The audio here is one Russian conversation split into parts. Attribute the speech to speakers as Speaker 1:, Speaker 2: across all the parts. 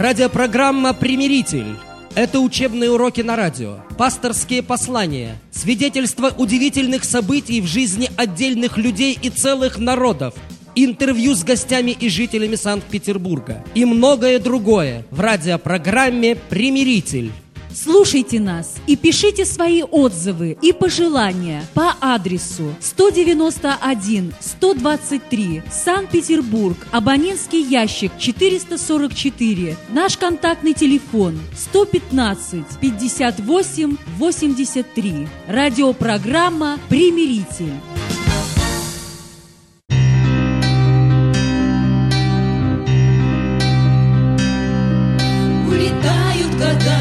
Speaker 1: Радиопрограмма «Примиритель». Это учебные уроки на радио, пасторские послания, свидетельства удивительных событий в жизни отдельных людей и целых народов, интервью с гостями и жителями Санкт-Петербурга и многое другое в радиопрограмме «Примиритель».
Speaker 2: Слушайте нас и пишите свои отзывы и пожелания по адресу 191-123, Санкт-Петербург, абонентский ящик 444, наш контактный телефон 115-58-83. Радиопрограмма «Примиритель».
Speaker 3: Улетают года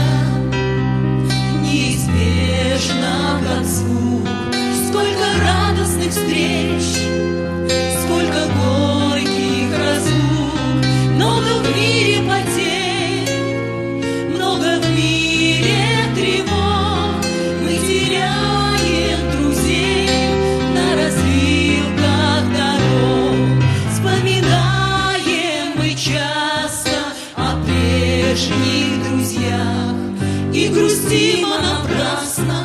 Speaker 3: неизбежно к концу. Сколько радостных встреч, сколько горьких разлук, много в мире потерь, много в мире тревог. Мы теряем друзей на развилках дорог. Вспоминаем мы часто о прежних друзьях и грустим напрасно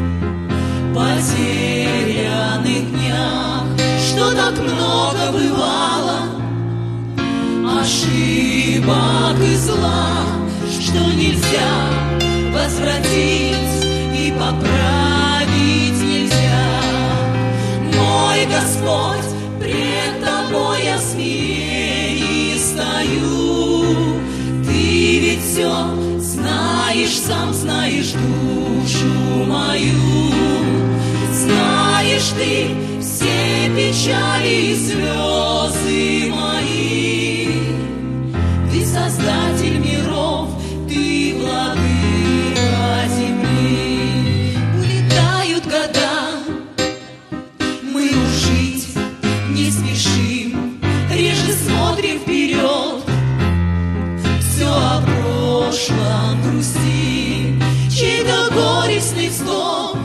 Speaker 3: потерянных днях, что так много бывало ошибок и зла, что нельзя возвратить и поправить нельзя. Мой Господь, пред Тобой я смиренье стою. Ты ведь все знаешь, сам знаешь душу мою. Знаешь ты все печали и слезы мои. Ты создатель миров, ты владыка земли. Улетают года, мы уж жить не спешим, реже смотрим вперед, все о прошлом грустим. Чей-то горестный вздох,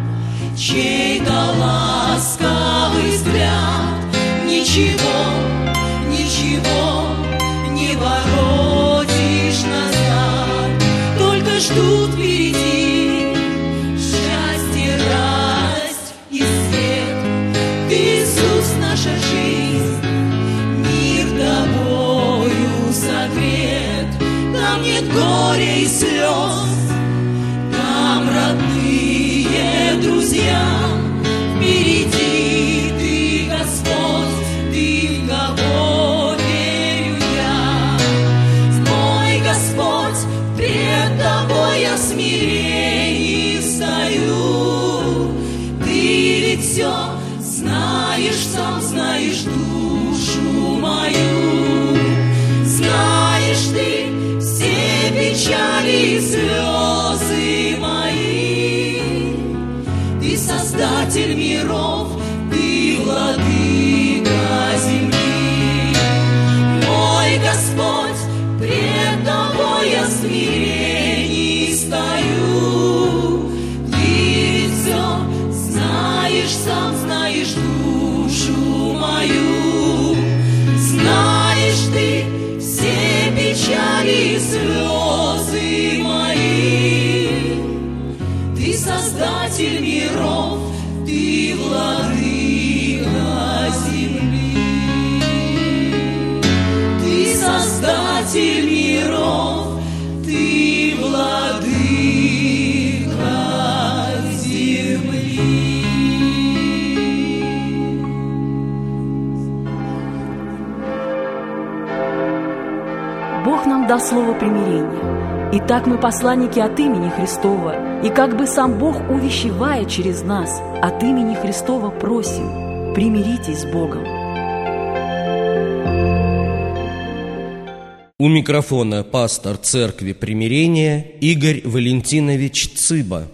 Speaker 3: чей-то ласковый взгляд, ничего, ничего не воротишь назад, только ждут впереди счастье, радость и свет. Ты, Иисус, наша жизнь, мир Тобою согрет. Там нет горя и слез, там родные друзья. Впереди Ты, Господь, Ты, в кого верю я. Мой Господь, пред Тобой я смиренье стою. Ты ведь все знаешь, сам знаешь душу мою. Знаешь Ты все печали и слезы мои. Ты создатель миров, ты владыка земли. Мой Господь, пред Тобой я смиренье стою. Ты ведь все знаешь, сам знаешь душу мою. Знаешь Ты все печали и слезы мои. Ты создатель миров, ты владыка земли. Ты создатель миров, ты владыка земли.
Speaker 2: Бог нам дал слово примирения. Итак, мы посланники от имени Христова, и как бы сам Бог, увещевая через нас, от имени Христова просим: примиритесь с Богом.
Speaker 1: У микрофона пастор Церкви Примирения Игорь Валентинович Цыба.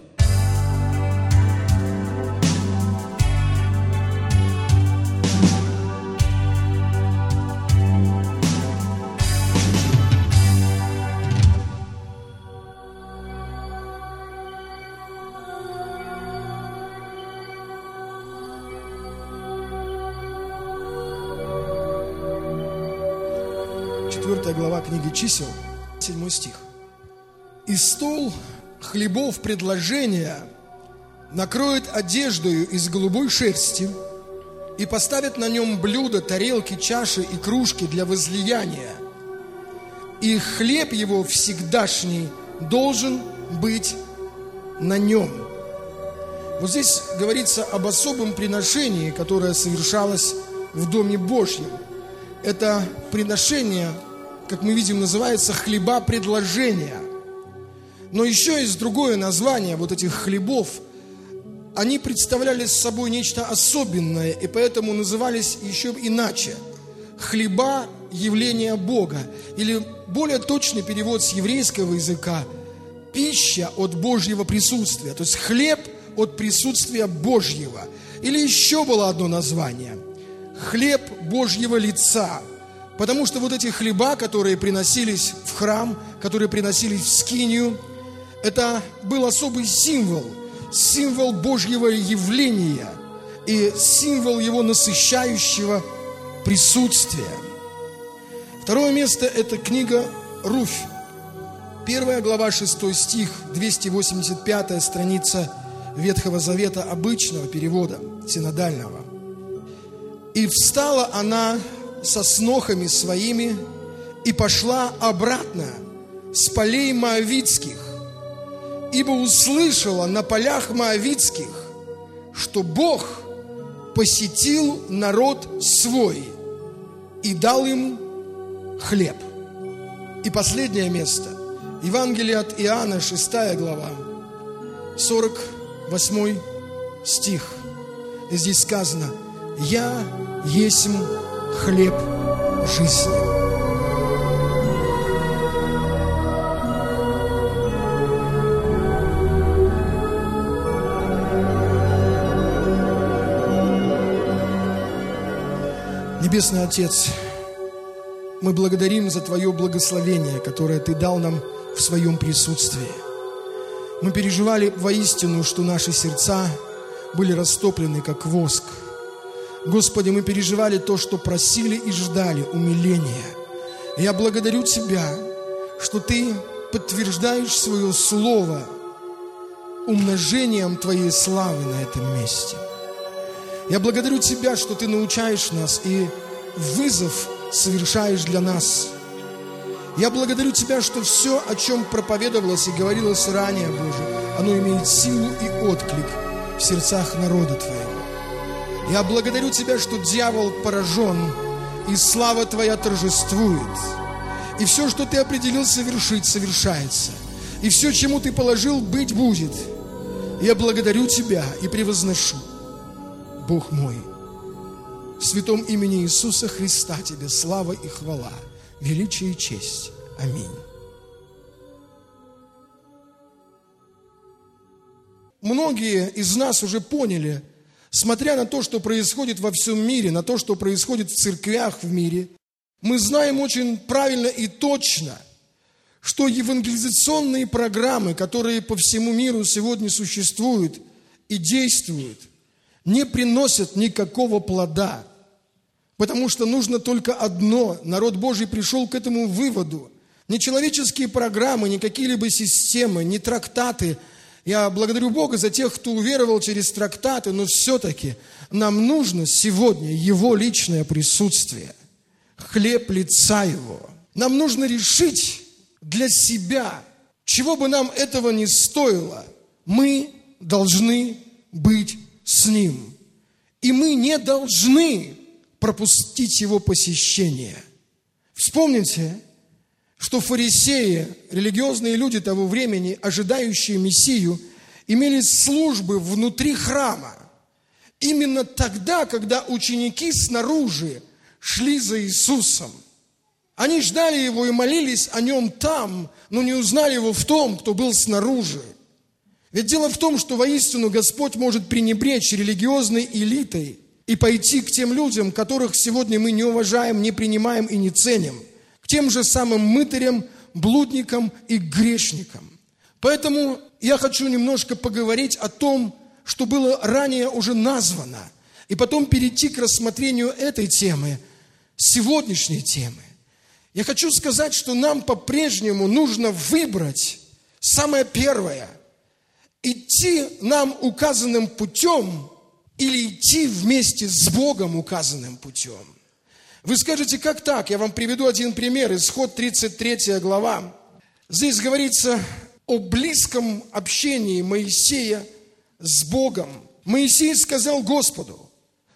Speaker 4: Глава книги «Чисел», 7 стих. «И стол хлебов предложения накроет одеждою из голубой шерсти и поставит на нем блюда, тарелки, чаши и кружки для возлияния. И хлеб его всегдашний должен быть на нем». Вот здесь говорится об особом приношении, которое совершалось в Доме Божьем. Это приношение, как мы видим, называется хлеба предложения. Но еще есть другое название вот этих хлебов. Они представляли собой нечто особенное, и поэтому назывались еще иначе. Хлеба явления Бога. Или более точный перевод с еврейского языка – пища от Божьего присутствия. То есть хлеб от присутствия Божьего. Или еще было одно название – хлеб Божьего лица. Потому что вот эти хлеба, которые приносились в храм, которые приносились в скинию, это был особый символ Божьего явления и символ Его насыщающего присутствия. Второе место – это книга Руфь. 1 глава, 6 стих, 285 страница Ветхого Завета обычного перевода, синодального. «И встала она со снохами своими и пошла обратно с полей моавитских, ибо услышала на полях моавитских, что Бог посетил народ свой и дал им хлеб». И последнее место. Евангелие от Иоанна, 6 глава, 48 стих. И здесь сказано: «Я есмь хлеб жизни». Небесный Отец, мы благодарим за Твое благословение, которое Ты дал нам в Своем присутствии. Мы переживали воистину, что наши сердца были растоплены, как воск. Господи, мы переживали то, что просили и ждали умиления. Я благодарю Тебя, что Ты подтверждаешь Свое Слово умножением Твоей славы на этом месте. Я благодарю Тебя, что Ты научаешь нас и вызов совершаешь для нас. Я благодарю Тебя, что все, о чем проповедовалось и говорилось ранее, Боже, оно имеет силу и отклик в сердцах народа Твоего. Я благодарю Тебя, что дьявол поражен, и слава Твоя торжествует. И все, что Ты определил совершить, совершается. И все, чему Ты положил, быть будет. Я благодарю Тебя и превозношу. Бог мой, в святом имени Иисуса Христа Тебе слава и хвала, величие и честь. Аминь. Многие из нас уже поняли, смотря на то, что происходит во всем мире, на то, что происходит в церквях в мире, мы знаем очень правильно и точно, что евангелизационные программы, которые по всему миру сегодня существуют и действуют, не приносят никакого плода, потому что нужно только одно. Народ Божий пришел к этому выводу. Не человеческие программы, не какие-либо системы, не трактаты. Я благодарю Бога за тех, кто уверовал через трактаты, но все-таки нам нужно сегодня Его личное присутствие, хлеб лица Его. Нам нужно решить для себя, чего бы нам этого ни стоило, мы должны быть с Ним. И мы не должны пропустить Его посещение. Вспомните, что фарисеи, религиозные люди того времени, ожидающие Мессию, имели службы внутри храма. Именно тогда, когда ученики снаружи шли за Иисусом. Они ждали Его и молились о Нем там, но не узнали Его в том, кто был снаружи. Ведь дело в том, что воистину Господь может пренебречь религиозной элитой и пойти к тем людям, которых сегодня мы не уважаем, не принимаем и не ценим, к тем же самым мытарям, блудникам и грешникам. Поэтому я хочу немножко поговорить о том, что было ранее уже названо, и потом перейти к рассмотрению этой темы, сегодняшней темы. Я хочу сказать, что нам по-прежнему нужно выбрать самое первое. Идти нам указанным путем или идти вместе с Богом указанным путем. Вы скажете, как так? Я вам приведу один пример. Исход 33 глава. Здесь говорится о близком общении Моисея с Богом. Моисей сказал Господу: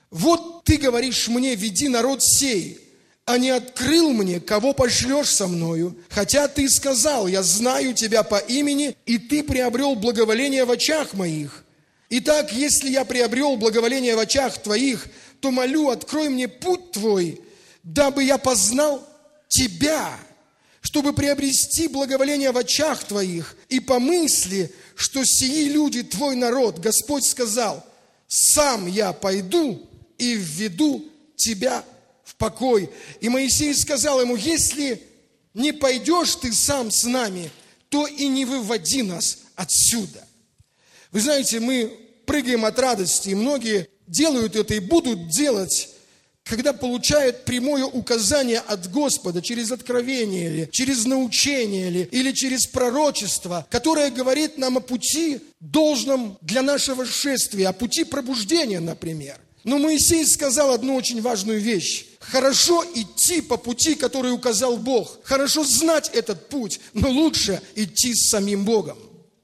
Speaker 4: вот ты говоришь мне, веди народ сей, а не открыл мне, кого пошлешь со мною, хотя ты сказал, я знаю тебя по имени, и ты приобрел благоволение в очах моих. Итак, если я приобрел благоволение в очах твоих, то молю, открой мне путь твой, дабы я познал тебя, чтобы приобрести благоволение в очах твоих, и помысли, что сии люди твой народ. Господь сказал: сам я пойду и введу тебя в покой. И Моисей сказал ему: если не пойдешь ты сам с нами, то и не выводи нас отсюда. Вы знаете, мы прыгаем от радости, и многие делают это и будут делать, когда получают прямое указание от Господа через откровение, или через научение, или через пророчество, которое говорит нам о пути должном для нашего шествия, о пути пробуждения, например. Но Моисей сказал одну очень важную вещь. Хорошо идти по пути, который указал Бог. Хорошо знать этот путь, но лучше идти с самим Богом.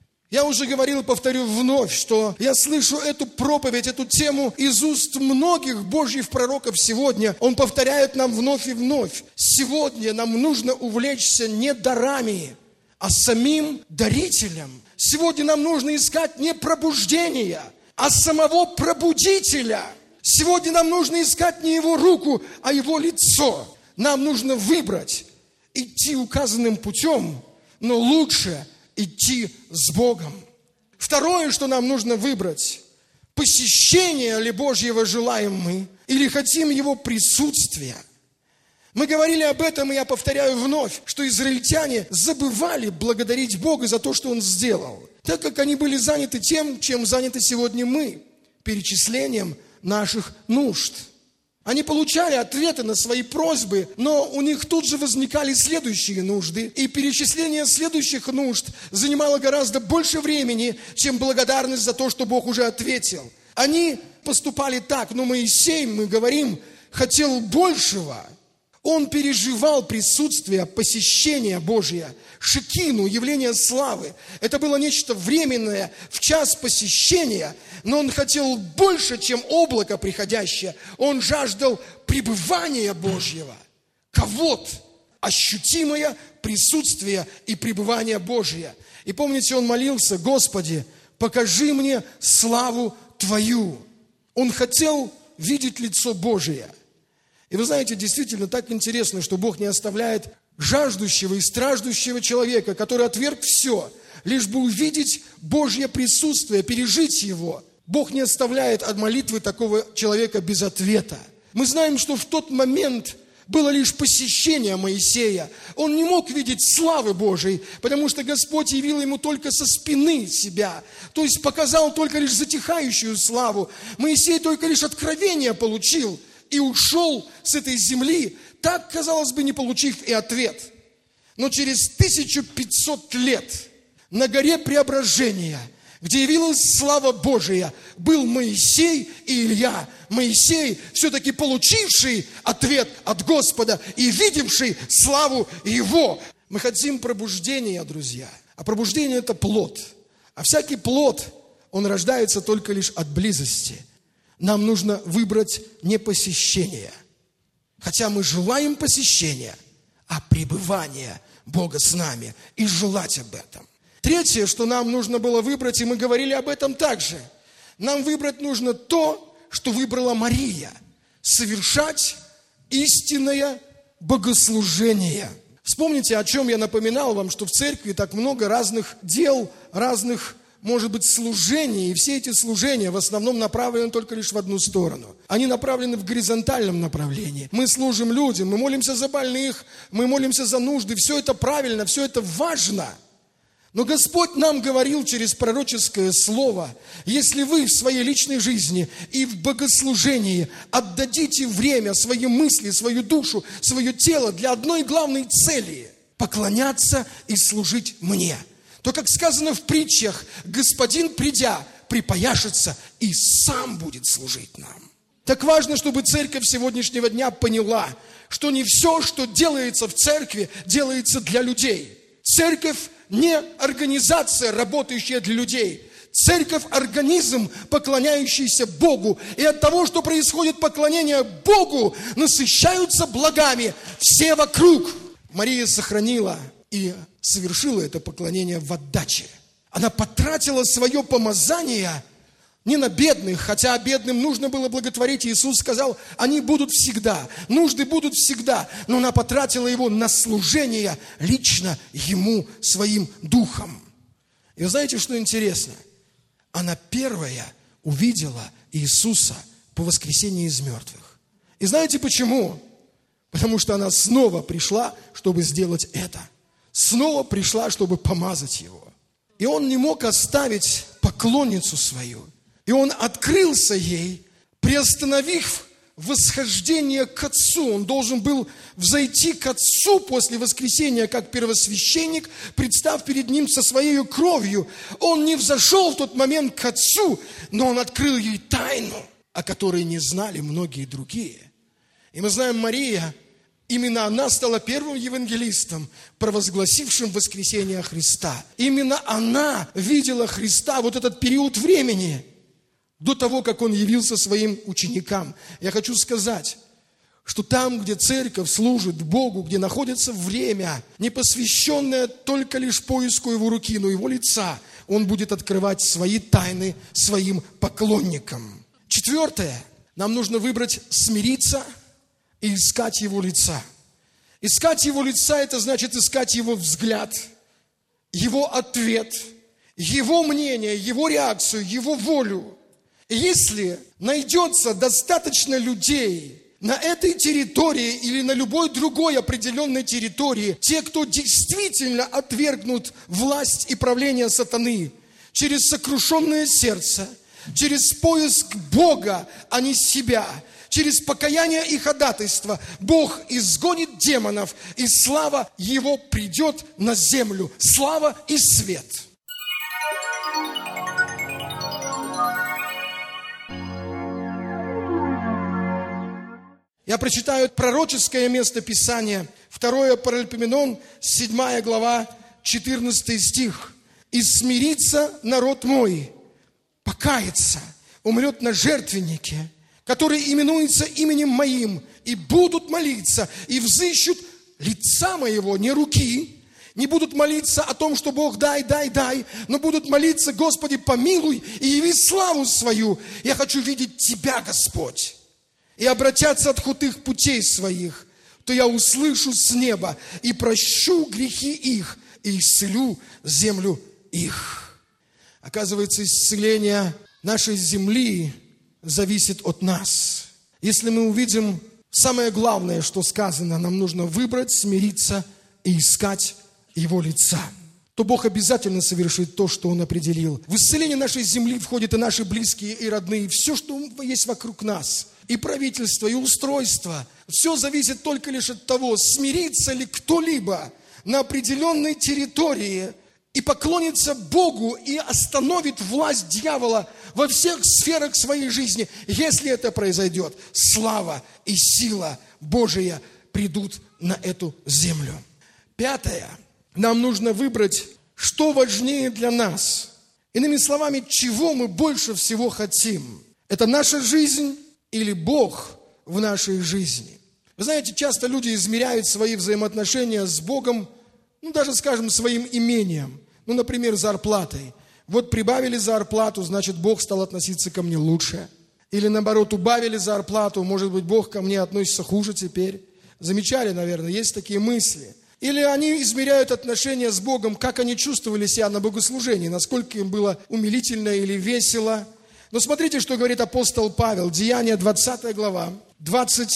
Speaker 4: Я уже говорил, повторю вновь, что я слышу эту проповедь, эту тему из уст многих Божьих пророков сегодня. Он повторяет нам вновь и вновь. Сегодня нам нужно увлечься не дарами, а самим дарителем. Сегодня нам нужно искать не пробуждение, а самого пробудителя. Сегодня нам нужно искать не его руку, а его лицо. Нам нужно выбрать, идти указанным путем, но лучше идти с Богом. Второе, что нам нужно выбрать: посещение ли Божьего желаем мы, или хотим Его присутствия. Мы говорили об этом, и я повторяю вновь, что израильтяне забывали благодарить Бога за то, что Он сделал, так как они были заняты тем, чем заняты сегодня мы, перечислением наших нужд. Они получали ответы на свои просьбы, но у них тут же возникали следующие нужды, и перечисление следующих нужд занимало гораздо больше времени, чем благодарность за то, что Бог уже ответил. Они поступали так, но Моисей, мы говорим, хотел большего. Он переживал присутствие, посещение Божие, шекину, явление славы. Это было нечто временное в час посещения, но он хотел больше, чем облако приходящее. Он жаждал пребывания Божьего. Кавод, ощутимое присутствие и пребывание Божие. И помните, он молился: Господи, покажи мне славу Твою. Он хотел видеть лицо Божие. И вы знаете, действительно так интересно, что Бог не оставляет жаждущего и страждущего человека, который отверг все, лишь бы увидеть Божье присутствие, пережить его. Бог не оставляет от молитвы такого человека без ответа. Мы знаем, что в тот момент было лишь посещение Моисея. Он не мог видеть славы Божией, потому что Господь явил ему только со спины себя, то есть показал только лишь затихающую славу. Моисей только лишь откровение получил и ушел с этой земли, так, казалось бы, не получив и ответ. Но через 1500 лет на горе Преображения, где явилась слава Божия, был Моисей и Илья. Моисей, все-таки получивший ответ от Господа и видевший славу Его. Мы хотим пробуждения, друзья. А пробуждение – это плод. А всякий плод, он рождается только лишь от близости. Нам нужно выбрать не посещение, хотя мы желаем посещения, а пребывание Бога с нами и желать об этом. Третье, что нам нужно было выбрать, и мы говорили об этом также, нам выбрать нужно то, что выбрала Мария – совершать истинное богослужение. Вспомните, о чем я напоминал вам, что в церкви так много разных дел, разных, может быть, служений, и все эти служения в основном направлены только лишь в одну сторону. Они направлены в горизонтальном направлении. Мы служим людям, мы молимся за больных, мы молимся за нужды. Все это правильно, все это важно. Но Господь нам говорил через пророческое слово: если вы в своей личной жизни и в богослужении отдадите время, свои мысли, свою душу, свое тело для одной главной цели – поклоняться и служить мне, то, как сказано в притчах, Господин, придя, припояшется и сам будет служить нам. Так важно, чтобы церковь сегодняшнего дня поняла, что не все, что делается в церкви, делается для людей. Церковь не организация, работающая для людей. Церковь – организм, поклоняющийся Богу. И от того, что происходит поклонение Богу, насыщаются благами все вокруг. Мария сохранила и совершила это поклонение в отдаче. Она потратила свое помазание не на бедных, хотя бедным нужно было благотворить. Иисус сказал, они будут всегда, нужды будут всегда. Но она потратила его на служение лично ему, своим духом. И вы знаете, что интересно? Она первая увидела Иисуса по воскресении из мертвых. И знаете почему? Потому что она снова пришла, чтобы сделать это. Снова пришла, чтобы помазать его. И он не мог оставить поклонницу свою. И он открылся ей, приостановив восхождение к Отцу. Он должен был взойти к Отцу после воскресения, как первосвященник, представ перед Ним со своей кровью. Он не взошел в тот момент к Отцу, но он открыл ей тайну, о которой не знали многие другие. И мы знаем, Мария, именно она стала первым евангелистом, провозгласившим воскресение Христа. Именно она видела Христа вот этот период времени, до того, как Он явился своим ученикам. Я хочу сказать, что там, где церковь служит Богу, где находится время, не посвященное только лишь поиску Его руки, но Его лица, Он будет открывать свои тайны своим поклонникам. Четвертое. Нам нужно выбрать смириться и искать Его лица. Искать Его лица – это значит искать Его взгляд, Его ответ, Его мнение, Его реакцию, Его волю. Если найдется достаточно людей на этой территории или на любой другой определенной территории, те, кто действительно отвергнут власть и правление сатаны через сокрушенное сердце, через поиск Бога, а не себя, через покаяние и ходатайство, Бог изгонит демонов, и слава Его придет на землю. Слава и свет. Я прочитаю пророческое место Писания, 2 Паралипоменон, 7 глава, 14 стих. «И смирится народ мой, покается, умрет на жертвеннике, который именуется именем моим, и будут молиться, и взыщут лица моего, не руки, не будут молиться о том, что Бог дай, но будут молиться, Господи, помилуй и яви славу свою. Я хочу видеть Тебя, Господь. И обратятся от худых путей своих, то я услышу с неба и прощу грехи их, и исцелю землю их». Оказывается, исцеление нашей земли зависит от нас. Если мы увидим самое главное, что сказано, нам нужно выбрать, смириться и искать Его лица, то Бог обязательно совершит то, что Он определил. В исцеление нашей земли входят и наши близкие, и родные, и все, что есть вокруг нас. И правительство, и устройство. Все зависит только лишь от того, смирится ли кто-либо на определенной территории и поклонится Богу и остановит власть дьявола во всех сферах своей жизни. Если это произойдет, слава и сила Божия придут на эту землю. Пятое. Нам нужно выбрать, что важнее для нас. Иными словами, чего мы больше всего хотим. Это наша жизнь или Бог в нашей жизни. Вы знаете, часто люди измеряют свои взаимоотношения с Богом, даже, скажем, своим имением. Например, зарплатой. Вот прибавили зарплату, значит, Бог стал относиться ко мне лучше. Или наоборот, убавили зарплату, может быть, Бог ко мне относится хуже теперь. Замечали, наверное, есть такие мысли. Или они измеряют отношения с Богом, как они чувствовали себя на богослужении, насколько им было умилительно или весело. Но смотрите, что говорит апостол Павел, Деяния 20 глава,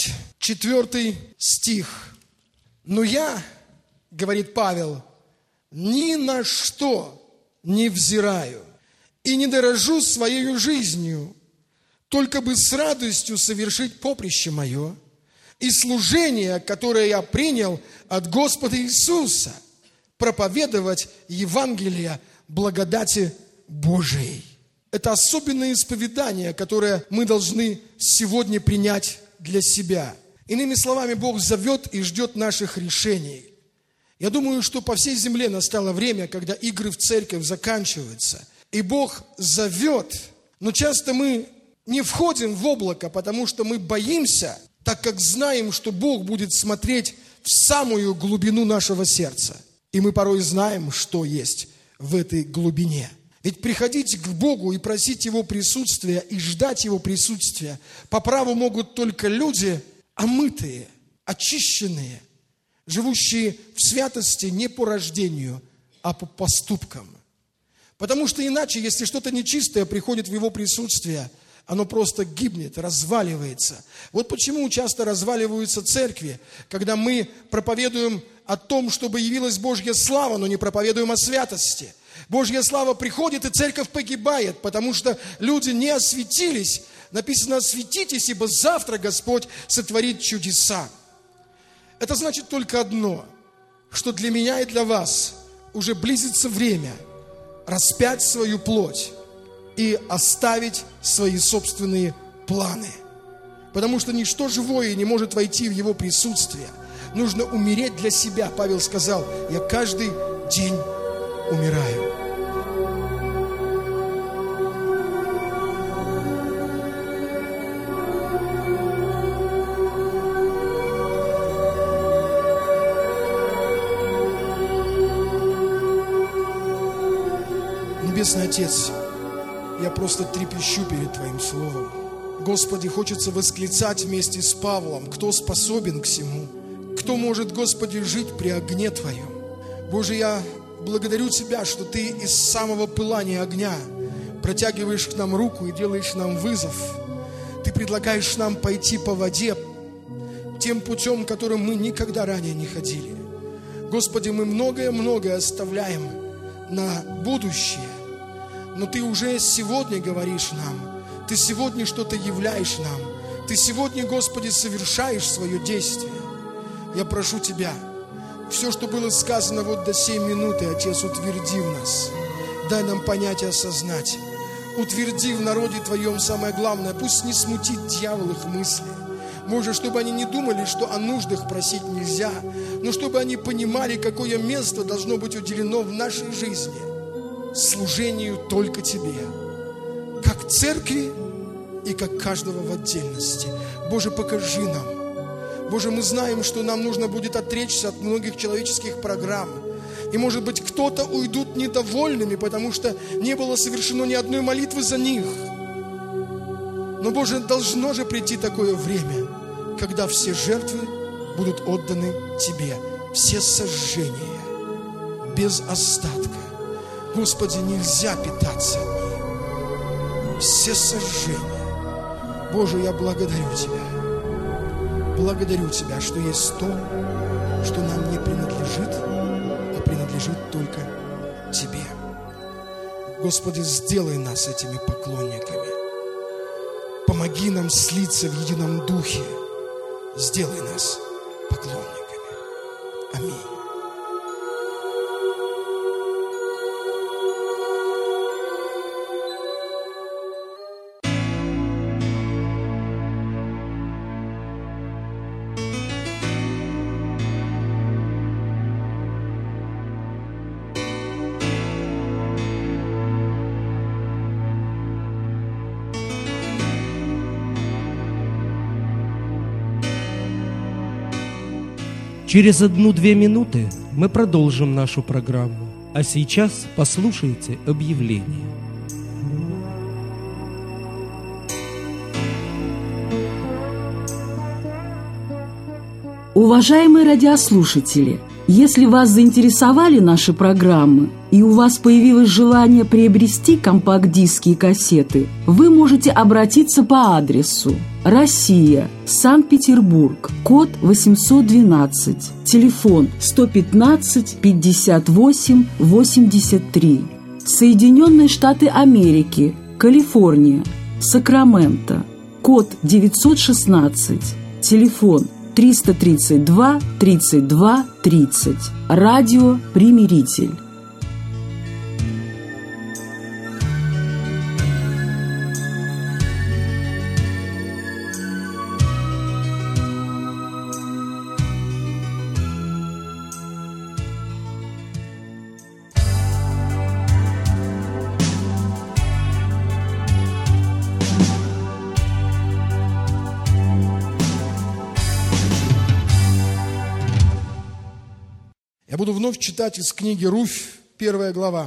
Speaker 4: 24 стих. «Но я, — говорит Павел, — ни на что не взираю и не дорожу своей жизнью, только бы с радостью совершить поприще мое и служение, которое я принял от Господа Иисуса, проповедовать Евангелие благодати Божией. Это особенное исповедание, которое мы должны сегодня принять для себя. Иными словами, Бог зовет и ждет наших решений. Я думаю, что по всей земле настало время, когда игры в церковь заканчиваются. И Бог зовет, но часто мы не входим в облако, потому что мы боимся, так как знаем, что Бог будет смотреть в самую глубину нашего сердца. И мы порой знаем, что есть в этой глубине. Ведь приходить к Богу и просить Его присутствия и ждать Его присутствия по праву могут только люди омытые, очищенные, живущие в святости не по рождению, а по поступкам. Потому что иначе, если что-то нечистое приходит в Его присутствие, оно просто гибнет, разваливается. Вот почему часто разваливаются церкви, когда мы проповедуем о том, чтобы явилась Божья слава, но не проповедуем о святости. Божья слава приходит, и церковь погибает, потому что люди не осветились. Написано: осветитесь, ибо завтра Господь сотворит чудеса. Это значит только одно, что для меня и для вас уже близится время распять свою плоть и оставить свои собственные планы. Потому что ничто живое не может войти в Его присутствие. Нужно умереть для себя. Павел сказал: я каждый день умираю. Небесный Отец, я просто трепещу перед Твоим Словом. Господи, хочется восклицать вместе с Павлом: кто способен к всему? Кто может, Господи, жить при огне Твоем? Боже, я благодарю Тебя, что Ты из самого пылания огня протягиваешь к нам руку и делаешь нам вызов. Ты предлагаешь нам пойти по воде тем путем, которым мы никогда ранее не ходили. Господи, мы многое-многое оставляем на будущее, но Ты уже сегодня говоришь нам, Ты сегодня что-то являешь нам, Ты сегодня, Господи, совершаешь свое действие. Я прошу Тебя, все, что было сказано вот до сей минуты, Отец, утверди в нас. Дай нам понять и осознать. Утверди в народе Твоем самое главное. Пусть не смутит дьявол их мысли. Боже, чтобы они не думали, что о нуждах просить нельзя, но чтобы они понимали, какое место должно быть уделено в нашей жизни служению только Тебе, как церкви и как каждого в отдельности. Боже, покажи нам. Боже, мы знаем, что нам нужно будет отречься от многих человеческих программ. И, может быть, кто-то уйдут недовольными, потому что не было совершено ни одной молитвы за них. Но, Боже, должно же прийти такое время, когда все жертвы будут отданы Тебе, все сожжения, без остатка. Господи, нельзя питаться от них. Все сожжения. Боже, я благодарю Тебя. Благодарю Тебя, что есть то, что нам не принадлежит, а принадлежит только Тебе. Господи, сделай нас этими поклонниками. Помоги нам слиться в едином духе. Сделай нас поклонниками. Аминь.
Speaker 1: Через 1-2 минуты мы продолжим нашу программу. А сейчас послушайте объявление.
Speaker 2: Уважаемые радиослушатели, Если вас заинтересовали наши программы и у вас появилось желание приобрести компакт-диски и кассеты, вы можете обратиться по адресу: Россия, Санкт-Петербург, код 812, телефон 115 58 83, Соединенные Штаты Америки, Калифорния, Сакраменто, код 916, телефон 332 32 30. Радио «Примиритель».
Speaker 4: Я буду вновь читать из книги Руфь, 1 глава.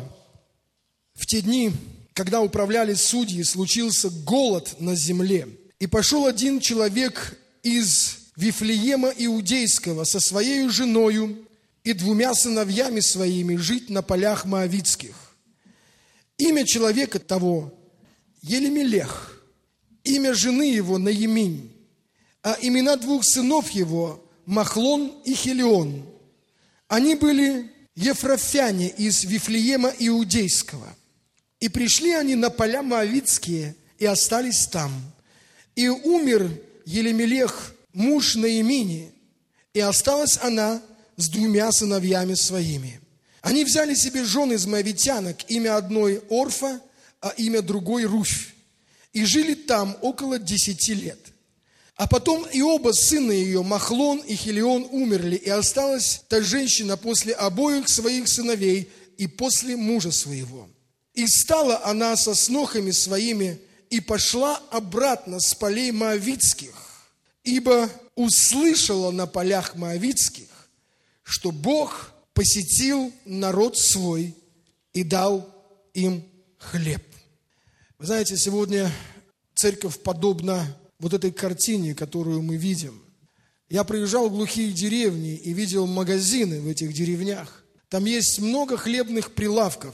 Speaker 4: В те дни, когда управляли судьи, случился голод на земле. И пошел один человек из Вифлеема Иудейского со своей женою и 2 сыновьями своими жить на полях моавитских. Имя человека того Елемелех, имя жены его Наиминь, а имена 2 сынов его Махлон и Хелион. Они были ефрафяне из Вифлеема Иудейского. И пришли они на поля моавитские и остались там. И умер Елемелех, муж Наимини, и осталась она с 2 сыновьями своими. Они взяли себе жен из моавитянок, имя одной Орфа, а имя другой Руфь, и жили там около 10 лет. А потом и оба сына ее, Махлон и Хелион, умерли, и осталась та женщина после обоих своих сыновей и после мужа своего. И стала она со снохами своими и пошла обратно с полей моавитских, ибо услышала на полях моавитских, что Бог посетил народ свой и дал им хлеб. Вы знаете, сегодня церковь подобна вот этой картине, которую мы видим. Я проезжал в глухие деревни и видел магазины в этих деревнях. Там есть много хлебных прилавков,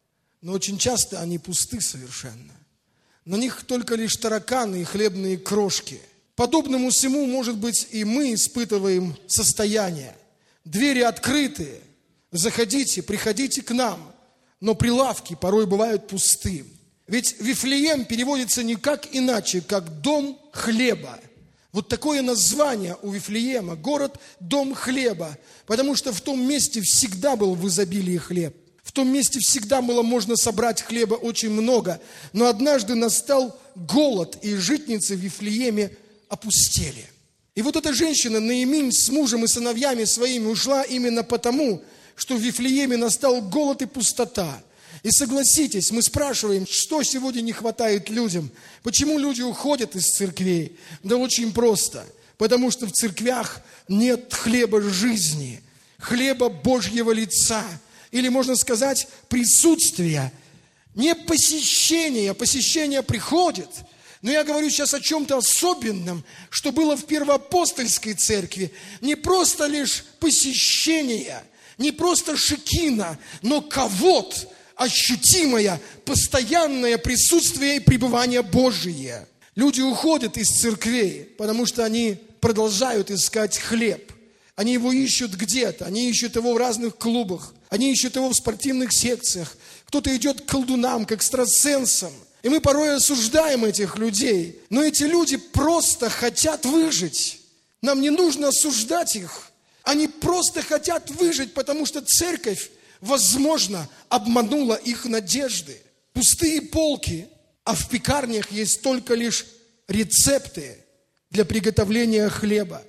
Speaker 4: но очень часто они пусты совершенно. На них только лишь тараканы и хлебные крошки. Подобному всему, может быть, и мы испытываем состояние. Двери открыты, заходите, приходите к нам, но прилавки порой бывают пусты. Ведь Вифлеем переводится никак иначе, как «дом хлеба». Вот такое название у Вифлеема – город «дом хлеба», потому что в том месте всегда был в изобилии хлеб. В том месте всегда было можно собрать хлеба очень много. Но однажды настал голод, и житницы в Вифлееме опустели. И вот эта женщина, Наиминь, с мужем и сыновьями своими ушла именно потому, что в Вифлееме настал голод и пустота. И согласитесь, мы спрашиваем, что сегодня не хватает людям? Почему люди уходят из церквей? Да очень просто. Потому что в церквях нет хлеба жизни, хлеба Божьего лица. Или, можно сказать, присутствия. Не посещения. Посещение приходит. Но я говорю сейчас о чем-то особенном, что было в первоапостольской церкви. Не просто лишь посещение, не просто шекина, но кавод, ощутимое, постоянное присутствие и пребывание Божие. Люди уходят из церквей, потому что они продолжают искать хлеб. Они его ищут где-то, они ищут его в разных клубах, они ищут его в спортивных секциях. Кто-то идет к колдунам, к экстрасенсам. И мы порой осуждаем этих людей. Но эти люди просто хотят выжить. Нам не нужно осуждать их. Они просто хотят выжить, потому что церковь, возможно, обманула их надежды. Пустые полки, а в пекарнях есть только лишь рецепты для приготовления хлеба.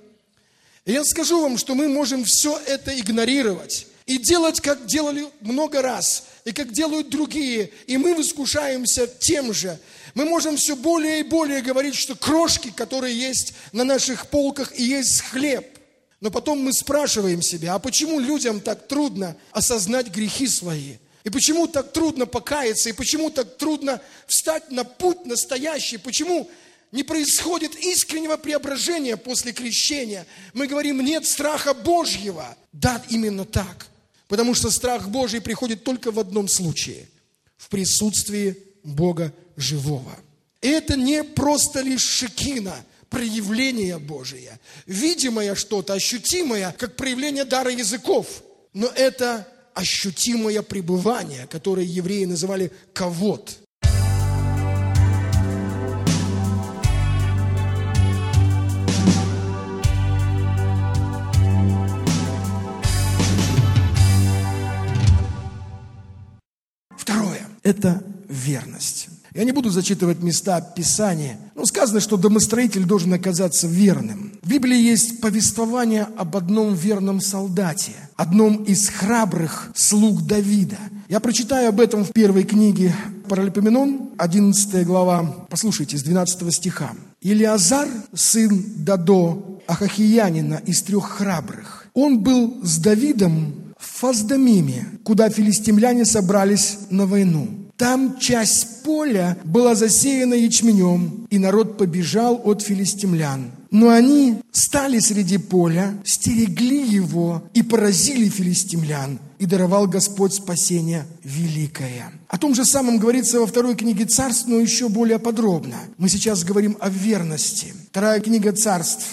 Speaker 4: И я скажу вам, что мы можем все это игнорировать и делать, как делали много раз, и как делают другие, и мы искушаемся тем же. Мы можем все более и более говорить, что крошки, которые есть на наших полках, и есть хлеб. Но потом мы спрашиваем себя, а почему людям так трудно осознать грехи свои? И почему так трудно покаяться? И почему так трудно встать на путь настоящий? Почему не происходит искреннего преображения после крещения, мы говорим, нет страха Божьего. Да, именно так. Потому что страх Божий приходит только в одном случае – в присутствии Бога живого. И это не просто лишь шекина, проявление Божие, видимое что-то, ощутимое, как проявление дара языков, но это ощутимое пребывание, которое евреи называли кавод. Второе – это верность. Я не буду зачитывать места Писания, но сказано, что домостроитель должен оказаться верным. В Библии есть повествование об одном верном солдате, одном из храбрых слуг Давида. Я прочитаю об этом в первой книге Паралипоменон, 11 глава, послушайте, с 12 стиха. «Елиазар, сын Додо, Ахахиянина, из 3 храбрых, он был с Давидом в Фаздамиме, куда филистимляне собрались на войну. Там часть поля была засеяна ячменем, и народ побежал от филистимлян. Но они стали среди поля, стерегли его и поразили филистимлян, и даровал Господь спасение великое». О том же самом говорится во 2 книге Царств, но еще более подробно. Мы сейчас говорим о верности. 2 книга Царств,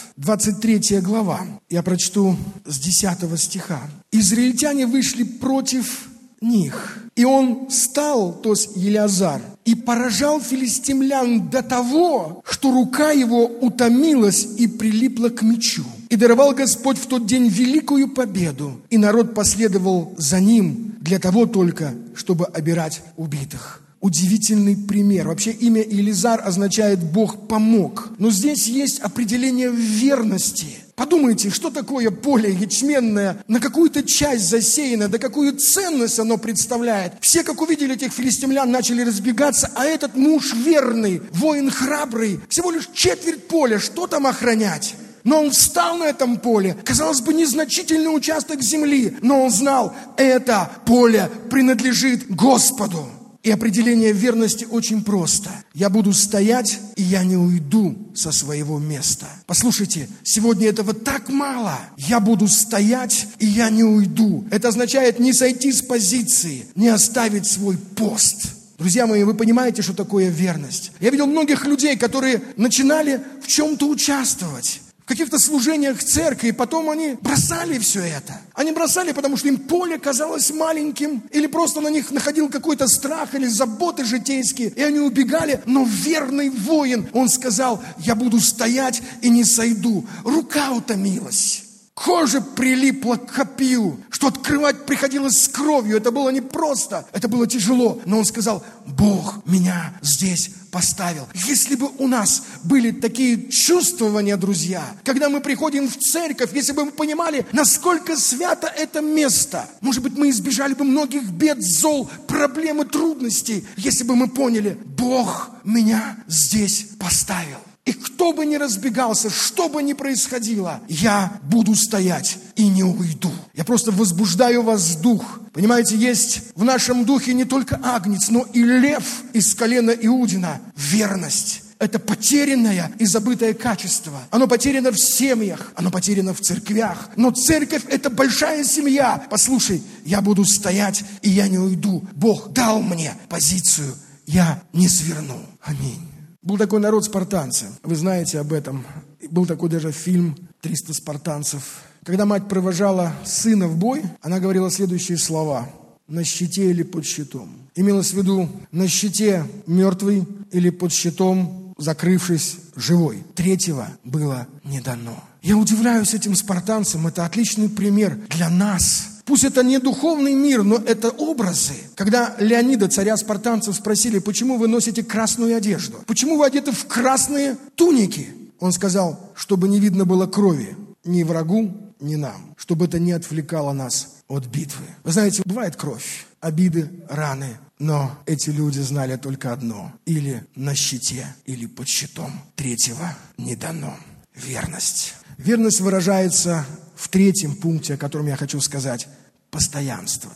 Speaker 4: 23 глава. Я прочту с 10 стиха. «Израильтяне вышли против них, и он встал, то есть Елиазар, и поражал филистимлян до того, что рука его утомилась и прилипла к мечу. И даровал Господь в тот день великую победу, и народ последовал за ним для того только, чтобы обирать убитых». Удивительный пример. Вообще имя Елизар означает «Бог помог». Но здесь есть определение верности. Подумайте, что такое поле ячменное, на какую-то часть засеяно, да какую ценность оно представляет. Все, как увидели этих филистимлян, начали разбегаться, а этот муж верный, воин храбрый, всего лишь четверть поля, что там охранять? Но он встал на этом поле, казалось бы, незначительный участок земли, но он знал, это поле принадлежит Господу. И определение верности очень просто. Я буду стоять, и я не уйду со своего места. Послушайте, сегодня этого так мало. Я буду стоять, и я не уйду. Это означает не сойти с позиции, не оставить свой пост. Друзья мои, вы понимаете, что такое верность? Я видел многих людей, которые начинали в чем-то участвовать. В каких-то служениях церкви, и потом они бросали все это. Они бросали, потому что им поле казалось маленьким, или просто на них находил какой-то страх, или заботы житейские, и они убегали. Но верный воин, он сказал, я буду стоять и не сойду. Рука утомилась. Кожа прилипла к копью, что открывать приходилось с кровью. Это было непросто, это было тяжело. Но он сказал, Бог меня здесь поставил. Если бы у нас были такие чувствования, друзья, когда мы приходим в церковь, если бы мы понимали, насколько свято это место, может быть, мы избежали бы многих бед, зол, проблем и трудностей, если бы мы поняли, Бог меня здесь поставил. И кто бы ни разбегался, что бы ни происходило, я буду стоять и не уйду. Я просто возбуждаю вас в дух. Понимаете, есть в нашем духе не только агнец, но и лев из колена Иудина. Верность. Это потерянное и забытое качество. Оно потеряно в семьях, оно потеряно в церквях. Но церковь – это большая семья. Послушай, я буду стоять, и я не уйду. Бог дал мне позицию, я не сверну. Аминь. Был такой народ спартанцы, вы знаете об этом. Был такой даже фильм «300 спартанцев». Когда мать провожала сына в бой, она говорила следующие слова: «На щите или под щитом». Имелось в виду на щите мертвый или под щитом, закрывшись, живой. Третьего было не дано. Я удивляюсь этим спартанцам, это отличный пример для нас. Пусть это не духовный мир, но это образы. Когда Леонида, царя спартанцев, спросили, почему вы носите красную одежду? Почему вы одеты в красные туники? Он сказал, чтобы не видно было крови ни врагу, ни нам. Чтобы это не отвлекало нас от битвы. Вы знаете, бывает кровь, обиды, раны. Но эти люди знали только одно. Или на щите, или под щитом. Третьего не дано. Верность. Верность выражается в 3-м пункте, о котором я хочу сказать. Постоянство.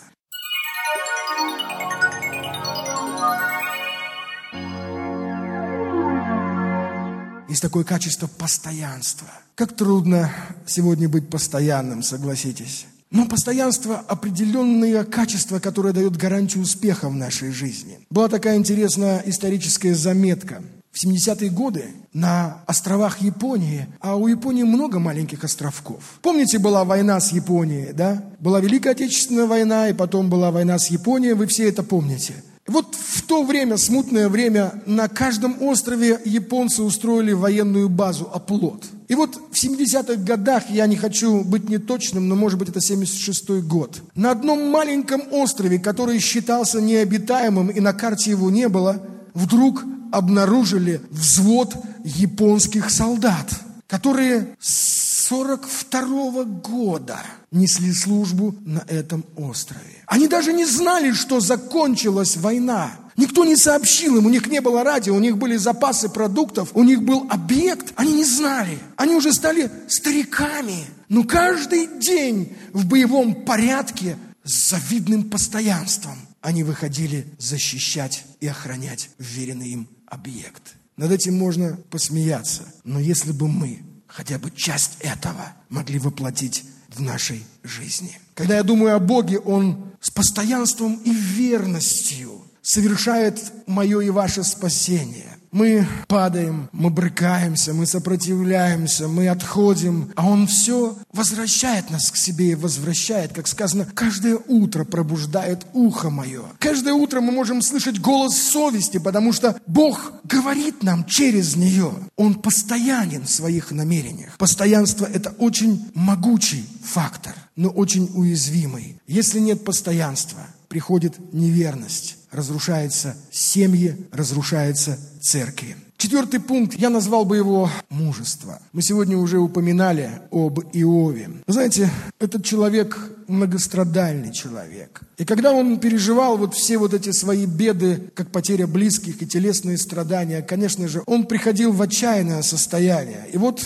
Speaker 4: Есть такое качество постоянства. Как трудно сегодня быть постоянным, согласитесь. Но постоянство – определенное качество, которое дает гарантию успеха в нашей жизни. Была такая интересная историческая заметка. В 70-е годы на островах Японии, а у Японии много маленьких островков. Помните, была война с Японией, да? Была Великая Отечественная война, и потом была война с Японией, вы все это помните. Вот в то время, смутное время, на каждом острове японцы устроили военную базу, оплот. И вот в 70-х годах, я не хочу быть неточным, но может быть это 76-й год, на одном маленьком острове, который считался необитаемым и на карте его не было, вдруг обнаружили взвод японских солдат, которые с 42-го года несли службу на этом острове. Они даже не знали, что закончилась война. Никто не сообщил им, у них не было радио, у них были запасы продуктов, у них был объект, они не знали. Они уже стали стариками, но каждый день в боевом порядке с завидным постоянством они выходили защищать и охранять вверенный им объект. Над этим можно посмеяться, но если бы мы хотя бы часть этого могли воплотить в нашей жизни. Когда я думаю о Боге, Он с постоянством и верностью совершает мое и ваше спасение. Мы падаем, мы брыкаемся, мы сопротивляемся, мы отходим, а Он все возвращает нас к себе и возвращает, как сказано, каждое утро пробуждает ухо мое. Каждое утро мы можем слышать голос совести, потому что Бог говорит нам через нее. Он постоянен в своих намерениях. Постоянство – это очень могучий фактор, но очень уязвимый. Если нет постоянства, приходит неверность. Разрушаются семьи, разрушаются церкви. 4-й пункт, я назвал бы его мужество. Мы сегодня уже упоминали об Иове. Вы знаете, этот человек многострадальный человек. И когда он переживал вот все вот эти свои беды, как потеря близких и телесные страдания, конечно же, он приходил в отчаянное состояние. И вот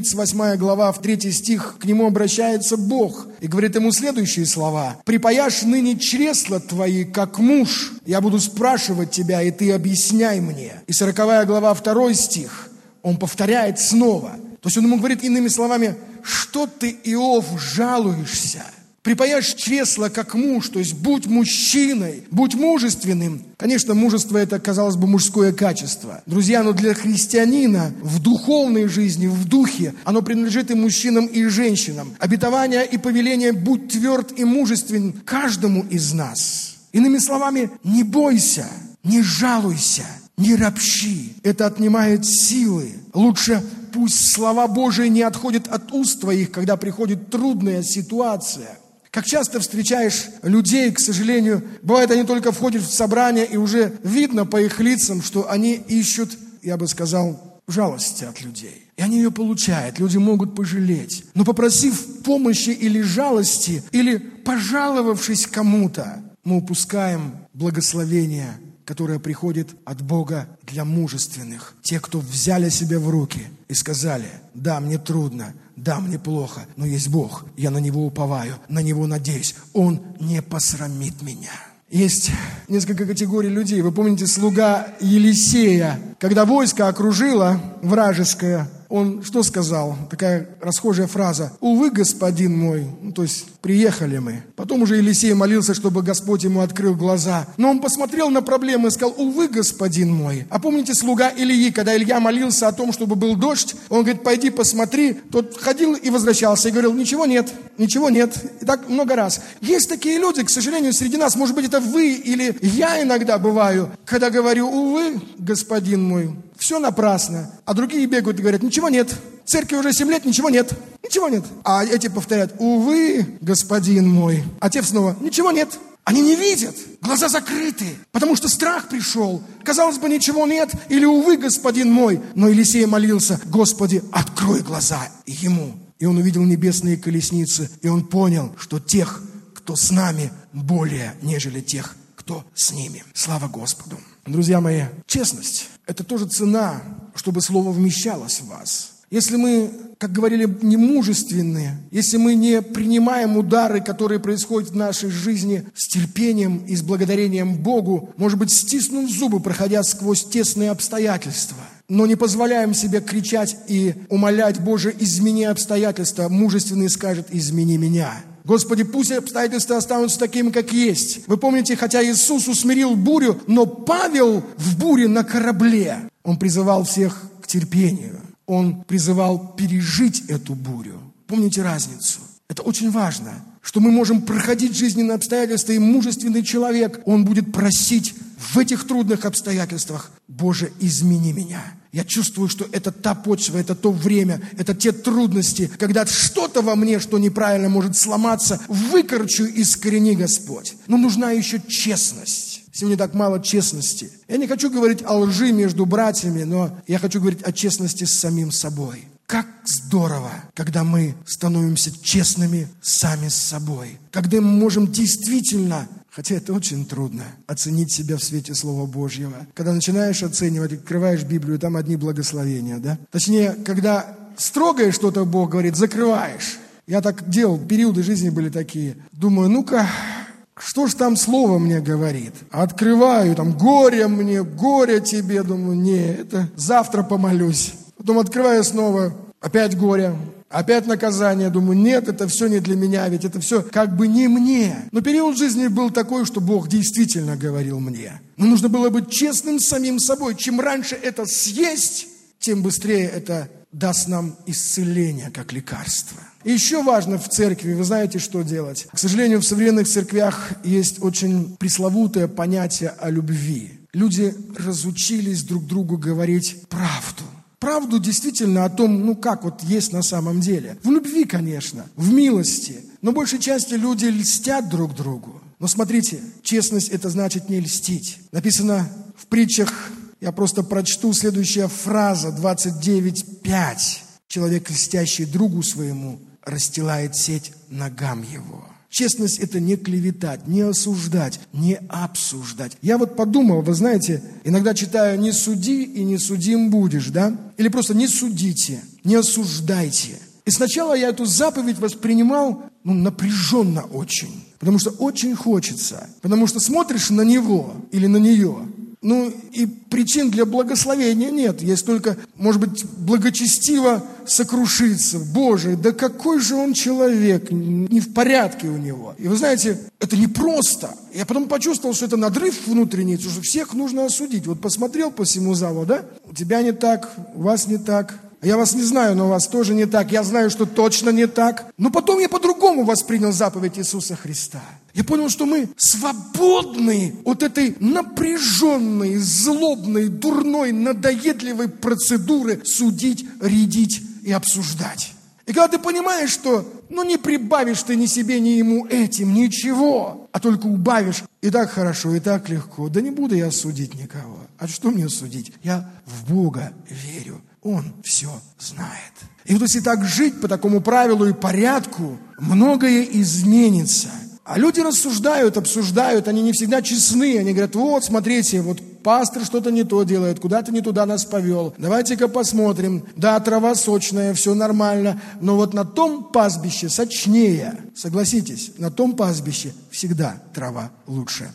Speaker 4: 38 глава, в 3 стих, к нему обращается Бог и говорит ему следующие слова. «Припаяшь ныне чресла твои, как муж, я буду спрашивать тебя, и ты объясняй мне». И 40 глава, 2 стих, он повторяет снова. То есть он ему говорит иными словами, что ты, Иов, жалуешься? Припаяшь чресла, как муж, то есть будь мужчиной, будь мужественным. Конечно, мужество – это, казалось бы, мужское качество. Друзья, но для христианина в духовной жизни, в духе, оно принадлежит и мужчинам, и женщинам. Обетование и повеление «будь тверд и мужествен» каждому из нас. Иными словами, не бойся, не жалуйся, не ропщи. Это отнимает силы. Лучше пусть слова Божии не отходят от уст твоих, когда приходит трудная ситуация. Как часто встречаешь людей, к сожалению, бывает, они только входят в собрание, и уже видно по их лицам, что они ищут, я бы сказал, жалости от людей. И они ее получают, люди могут пожалеть. Но попросив помощи или жалости, или пожаловавшись кому-то, мы упускаем благословение, которое приходит от Бога для мужественных. Те, кто взяли себя в руки и сказали, да, мне трудно, да, мне плохо, но есть Бог, я на Него уповаю, на Него надеюсь, Он не посрамит меня. Есть несколько категорий людей. Вы помните слуга Елисея, когда войско окружило вражеское, он что сказал? Такая расхожая фраза. «Увы, господин мой», то есть приехали мы. Потом уже Елисей молился, чтобы Господь ему открыл глаза. Но он посмотрел на проблемы и сказал, «Увы, господин мой». А помните слуга Илии, когда Илья молился о том, чтобы был дождь, он говорит, «Пойди посмотри». Тот ходил и возвращался и говорил, «Ничего нет, ничего нет». И так много раз. Есть такие люди, к сожалению, среди нас, может быть, это вы или я иногда бываю, когда говорю, «Увы, господин мой». Все напрасно. А другие бегают и говорят, ничего нет. Церкви уже 7 лет, ничего нет. Ничего нет. А эти повторяют, увы, господин мой. А те снова, ничего нет. Они не видят. Глаза закрыты. Потому что страх пришел. Казалось бы, ничего нет. Или увы, господин мой. Но Елисей молился, Господи, открой глаза ему. И он увидел небесные колесницы. И он понял, что тех, кто с нами, более, нежели тех, кто с ними. Слава Господу. Друзья мои, честность – это тоже цена, чтобы слово вмещалось в вас. Если мы, как говорили, не мужественны, если мы не принимаем удары, которые происходят в нашей жизни с терпением и с благодарением Богу, может быть, стиснув зубы, проходя сквозь тесные обстоятельства, но не позволяем себе кричать и умолять: Боже, измени обстоятельства. Мужественный скажет: измени меня. Господи, пусть обстоятельства останутся такими, как есть. Вы помните, хотя Иисус усмирил бурю, но Павел в буре на корабле, он призывал всех к терпению. Он призывал пережить эту бурю. Помните разницу? Это очень важно, что мы можем проходить жизненные обстоятельства, и мужественный человек, он будет просить в этих трудных обстоятельствах: Боже, измени меня. Я чувствую, что это та почва, это то время, это те трудности, когда что-то во мне, что неправильно, может сломаться, выкорчу, искорени, Господь. Но нужна еще честность. Сегодня так мало честности. Я не хочу говорить о лжи между братьями, но я хочу говорить о честности с самим собой. Как здорово, когда мы становимся честными сами с собой. Когда мы можем действительно, хотя это очень трудно, оценить себя в свете Слова Божьего. Когда начинаешь оценивать, открываешь Библию, там одни благословения, да? Точнее, когда строгое что-то Бог говорит, закрываешь. Я так делал, периоды жизни были такие. Думаю, ну-ка, что ж там Слово мне говорит? Открываю, там, горе мне, горе тебе. Думаю, не, это завтра помолюсь. Потом открываю снова, опять горе, опять наказание. Думаю, нет, это все не для меня, ведь это все как бы не мне. Но период жизни был такой, что Бог действительно говорил мне. Но нужно было быть честным с самим собой. Чем раньше это съесть, тем быстрее это даст нам исцеление, как лекарство. И еще важно в церкви, вы знаете, что делать. К сожалению, в современных церквях есть очень пресловутое понятие о любви. Люди разучились друг другу говорить правду. Правду действительно о том, ну как вот есть на самом деле. В любви, конечно, в милости. Но большей части люди льстят друг другу. Но смотрите, честность – это значит не льстить. Написано в притчах, я просто прочту следующая фраза, 29:5. Человек, льстящий другу своему, расстилает сеть ногам его. Честность – это не клеветать, не осуждать, не обсуждать. Я вот подумал, вы знаете, иногда читаю «не суди и не судим будешь», да? Или просто «не судите, не осуждайте». И сначала я эту заповедь воспринимал напряженно очень, потому что очень хочется, потому что смотришь на него или на нее, и причин для благословения нет. Есть только, может быть, благочестиво сокрушиться. Боже, да какой же он человек, не в порядке у него. И вы знаете, это непросто. Я потом почувствовал, что это надрыв внутренний, что всех нужно осудить. Вот посмотрел по всему залу, да? У тебя не так, у вас не так. Я вас не знаю, но у вас тоже не так. Я знаю, что точно не так. Но потом я по-другому воспринял заповедь Иисуса Христа. Я понял, что мы свободны от этой напряженной, злобной, дурной, надоедливой процедуры судить, рядить и обсуждать. И когда ты понимаешь, что не прибавишь ты ни себе, ни ему этим ничего, а только убавишь, и так хорошо, и так легко. Да не буду я судить никого. А что мне судить? Я в Бога верю. Он все знает. И вот если так жить по такому правилу и порядку, многое изменится. А люди рассуждают, обсуждают, они не всегда честны. Они говорят, вот, смотрите, вот пастор что-то не то делает, куда-то не туда нас повел. Давайте-ка посмотрим. Да, трава сочная, все нормально. Но вот на том пастбище сочнее. Согласитесь, на том пастбище всегда трава лучше.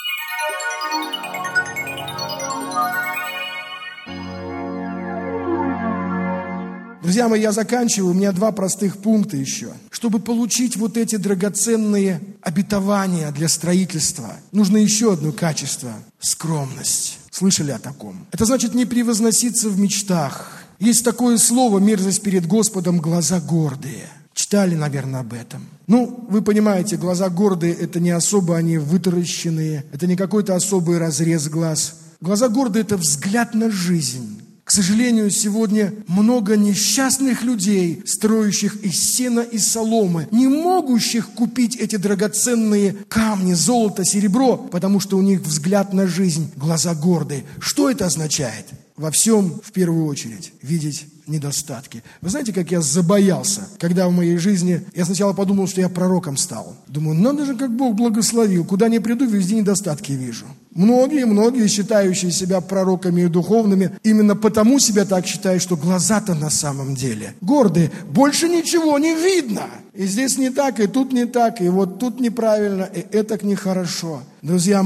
Speaker 4: Друзья мои, я заканчиваю. У меня 2 простых пункта еще. Чтобы получить вот эти драгоценные обетования для строительства, нужно еще одно качество – скромность. Слышали о таком? Это значит не превозноситься в мечтах. Есть такое слово «мерзость перед Господом, глаза гордые». Читали, наверное, об этом. Вы понимаете, глаза гордые – это не особо они вытаращенные, это не какой-то особый разрез глаз. Глаза гордые – это взгляд на жизнь. К сожалению, сегодня много несчастных людей, строящих из сена и соломы, не могущих купить эти драгоценные камни, золото, серебро, потому что у них взгляд на жизнь, глаза гордые. Что это означает? Во всем, в первую очередь, видеть недостатки. Вы знаете, как я забоялся, когда в моей жизни, я сначала подумал, что я пророком стал. Думаю, надо же, как Бог благословил, куда ни приду, везде недостатки вижу. Многие, считающие себя пророками и духовными, именно потому себя так считают, что глаза-то на самом деле гордые. Больше ничего не видно. И здесь не так, и тут не так, и вот тут неправильно, и этак нехорошо. Друзья мои,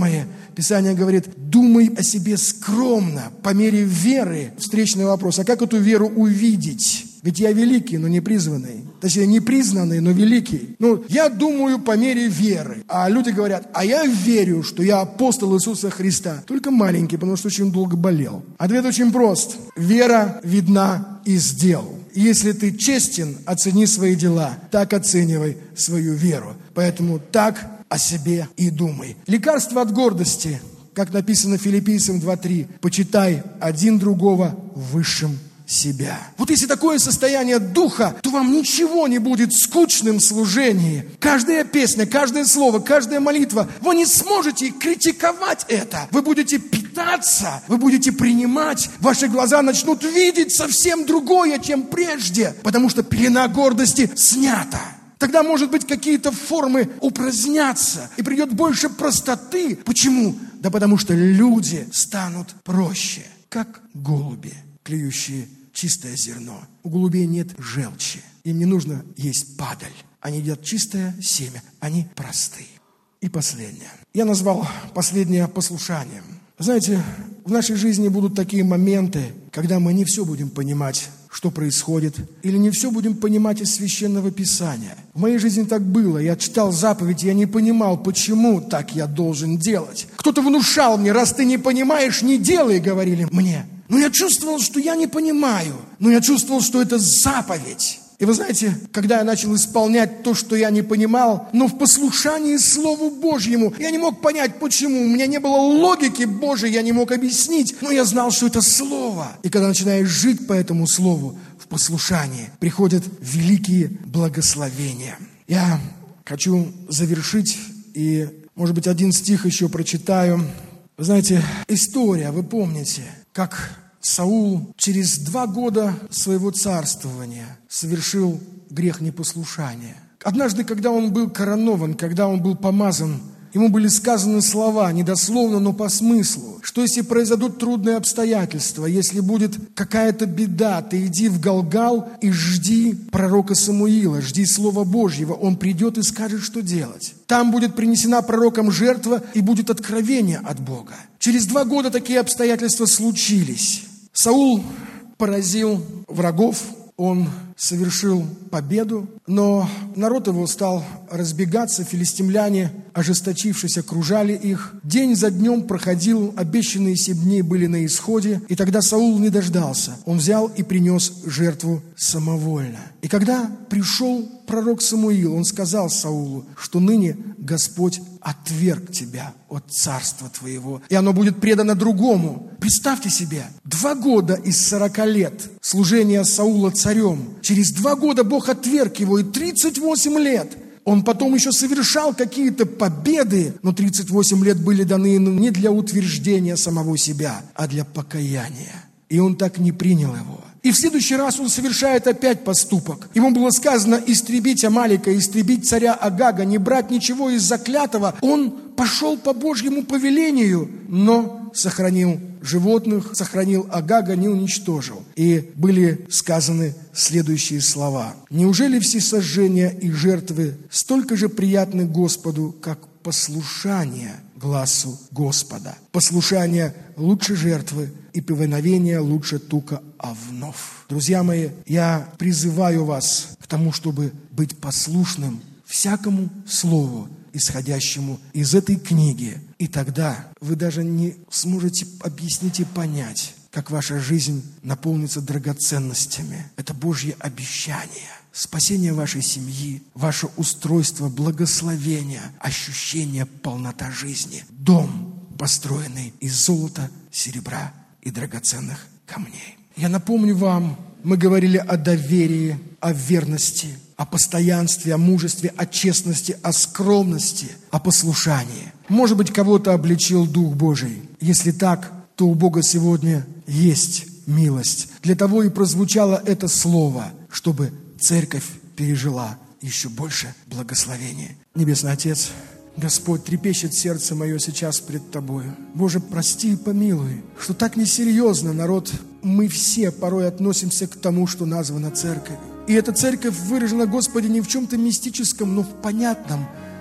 Speaker 4: Писание говорит: думай о себе скромно, по мере веры. Встречный вопрос: а как эту веру увидеть? Ведь я великий, но не призванный. Точнее, не признанный, но великий. Я думаю по мере веры. А люди говорят: а я верю, что я апостол Иисуса Христа. Только маленький, потому что очень долго болел. Ответ очень прост. Вера видна из дел. Если ты честен, оцени свои дела. Так оценивай свою веру. Поэтому так о себе и думай. Лекарство от гордости, как написано Филиппийцам 2:3. Почитай один другого высшим себя. Вот если такое состояние духа, то вам ничего не будет скучным в служении. Каждая песня, каждое слово, каждая молитва, вы не сможете критиковать это. Вы будете питаться, вы будете принимать, ваши глаза начнут видеть совсем другое, чем прежде, потому что пелена гордости снята. Тогда, может быть, какие-то формы упразднятся, и придет больше простоты. Почему? Да потому что люди станут проще, как голуби, клюющие чистое зерно. У голубей нет желчи. Им не нужно есть падаль. Они едят чистое семя. Они просты. И последнее. Я назвал последнее послушанием. Знаете, в нашей жизни будут такие моменты, когда мы не все будем понимать, что происходит, или не все будем понимать из Священного Писания. В моей жизни так было. Я читал заповедь, я не понимал, почему так я должен делать. Кто-то внушал мне: раз ты не понимаешь, не делай, говорили мне. Но я чувствовал, что я не понимаю. Но я чувствовал, что это заповедь. И вы знаете, когда я начал исполнять то, что я не понимал, но в послушании Слову Божьему, я не мог понять, почему. У меня не было логики Божией, я не мог объяснить. Но я знал, что это Слово. И когда начинаешь жить по этому Слову, в послушании, приходят великие благословения. Я хочу завершить, и, может быть, один стих еще прочитаю. Вы знаете, история, вы помните, как Саул через 2 года своего царствования совершил грех непослушания. Однажды, когда он был коронован, когда он был помазан, ему были сказаны слова, не дословно, но по смыслу, что если произойдут трудные обстоятельства, если будет какая-то беда, ты иди в Галгал и жди пророка Самуила, жди Слова Божьего, он придет и скажет, что делать. Там будет принесена пророком жертва и будет откровение от Бога. Через 2 года такие обстоятельства случились. Саул поразил врагов, он совершил победу, но народ его стал разбегаться, филистимляне, ожесточившись, окружали их. День за днем проходил, обещанные 7 дней были на исходе, и тогда Саул не дождался. Он взял и принес жертву самовольно. И когда пришел пророк Самуил, он сказал Саулу, что ныне Господь отверг тебя от царства твоего, и оно будет предано другому. Представьте себе, 2 года из 40 лет служения Саула царем, через 2 года Бог отверг его, и 38 лет он потом еще совершал какие-то победы, но 38 лет были даны не для утверждения самого себя, а для покаяния. И он так не принял его. И в следующий раз он совершает опять поступок. Ему было сказано истребить Амалика, истребить царя Агага, не брать ничего из заклятого. Он пошел по Божьему повелению, но сохранил животных, сохранил Агага, не уничтожил. И были сказаны следующие слова. «Неужели всесожжения и жертвы столько же приятны Господу, как послушание гласу Господа? Послушание лучше жертвы, и повиновение лучше тука овнов». Друзья мои, я призываю вас к тому, чтобы быть послушным всякому слову, исходящему из этой книги. И тогда вы даже не сможете объяснить и понять, как ваша жизнь наполнится драгоценностями. Это Божье обещание. Спасение вашей семьи, ваше устройство, благословение, ощущение полнота жизни. Дом, построенный из золота, серебра и драгоценных камней. Я напомню вам, мы говорили о доверии, о верности, о постоянстве, о мужестве, о честности, о скромности, о послушании. Может быть, кого-то обличил Дух Божий. Если так, то у Бога сегодня есть милость. Для того и прозвучало это слово, чтобы церковь пережила еще больше благословения. Небесный Отец, Господь, трепещет сердце мое сейчас пред Тобою. Боже, прости и помилуй, что так несерьезно, народ, мы все порой относимся к тому, что названо церковью. И эта церковь выражена, Господи, не в чем-то мистическом, но в понятном,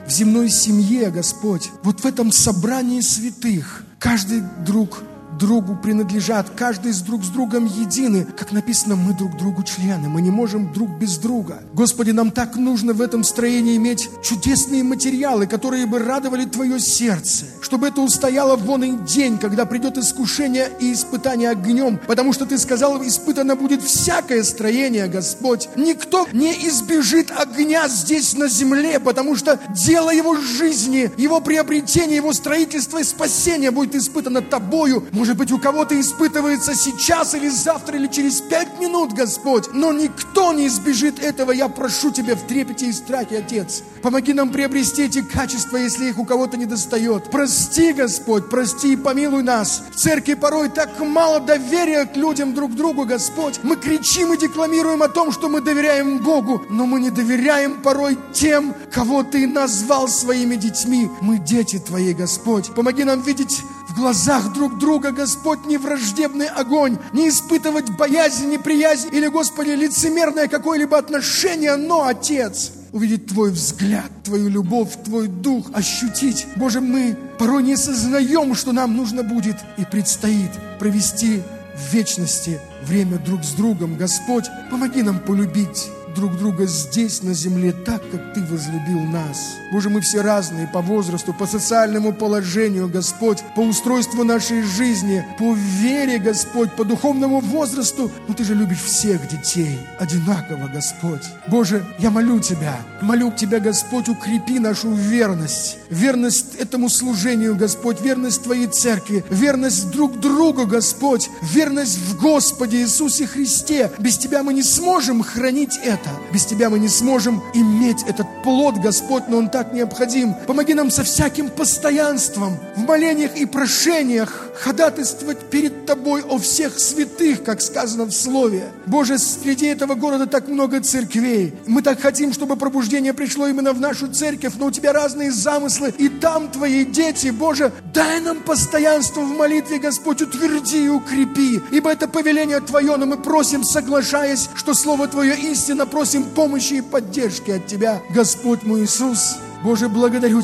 Speaker 4: в земной семье, Господь, вот в этом собрании святых, каждый друг другу принадлежат, каждый друг с другом едины. Как написано, мы друг другу члены, мы не можем друг без друга. Господи, нам так нужно в этом строении иметь чудесные материалы, которые бы радовали Твое сердце, чтобы это устояло в оный день, когда придет искушение и испытание огнем, потому что Ты сказал, испытано будет всякое строение, Господь. Никто не избежит огня здесь на земле, потому что дело его жизни, его приобретения, его строительства и спасения будет испытано Тобою. Может быть, у кого-то испытывается сейчас или завтра, или через 5 минут, Господь. Но никто не избежит этого. Я прошу Тебя в трепете и страхе, Отец. Помоги нам приобрести эти качества, если их у кого-то недостает. Прости, Господь, прости и помилуй нас. В церкви порой так мало доверия к людям друг другу, Господь. Мы кричим и декламируем о том, что мы доверяем Богу, но мы не доверяем порой тем, кого Ты назвал своими детьми. Мы дети Твои, Господь. Помоги нам видеть в глазах друг друга, Господь, не враждебный огонь, не испытывать боязнь, неприязнь или, Господи, лицемерное какое-либо отношение, но, Отец, увидеть Твой взгляд, Твою любовь, Твой дух, ощутить. Боже, мы порой не сознаем, что нам нужно будет и предстоит провести в вечности время друг с другом. Господь, помоги нам полюбить друг друга здесь, на земле, так, как Ты возлюбил нас. Боже, мы все разные по возрасту, по социальному положению, Господь, по устройству нашей жизни, по вере, Господь, по духовному возрасту. Но Ты же любишь всех детей одинаково, Господь. Боже, я молю Тебя, Господь, укрепи нашу верность, верность этому служению, Господь, верность Твоей церкви, верность друг другу, Господь, верность в Господе Иисусе Христе. Без Тебя мы не сможем хранить это. Без Тебя мы не сможем иметь этот плод, Господь, но он так необходим. Помоги нам со всяким постоянством в молениях и прошениях ходатайствовать перед Тобой о всех святых, как сказано в Слове. Боже, среди этого города так много церквей. Мы так хотим, чтобы пробуждение пришло именно в нашу церковь, но у Тебя разные замыслы, и там Твои дети. Боже, дай нам постоянство в молитве, Господь, утверди и укрепи, ибо это повеление Твое, но мы просим, соглашаясь, что Слово Твое истина, просим помощи и поддержки от Тебя, Господь мой Иисус. Боже, благодарю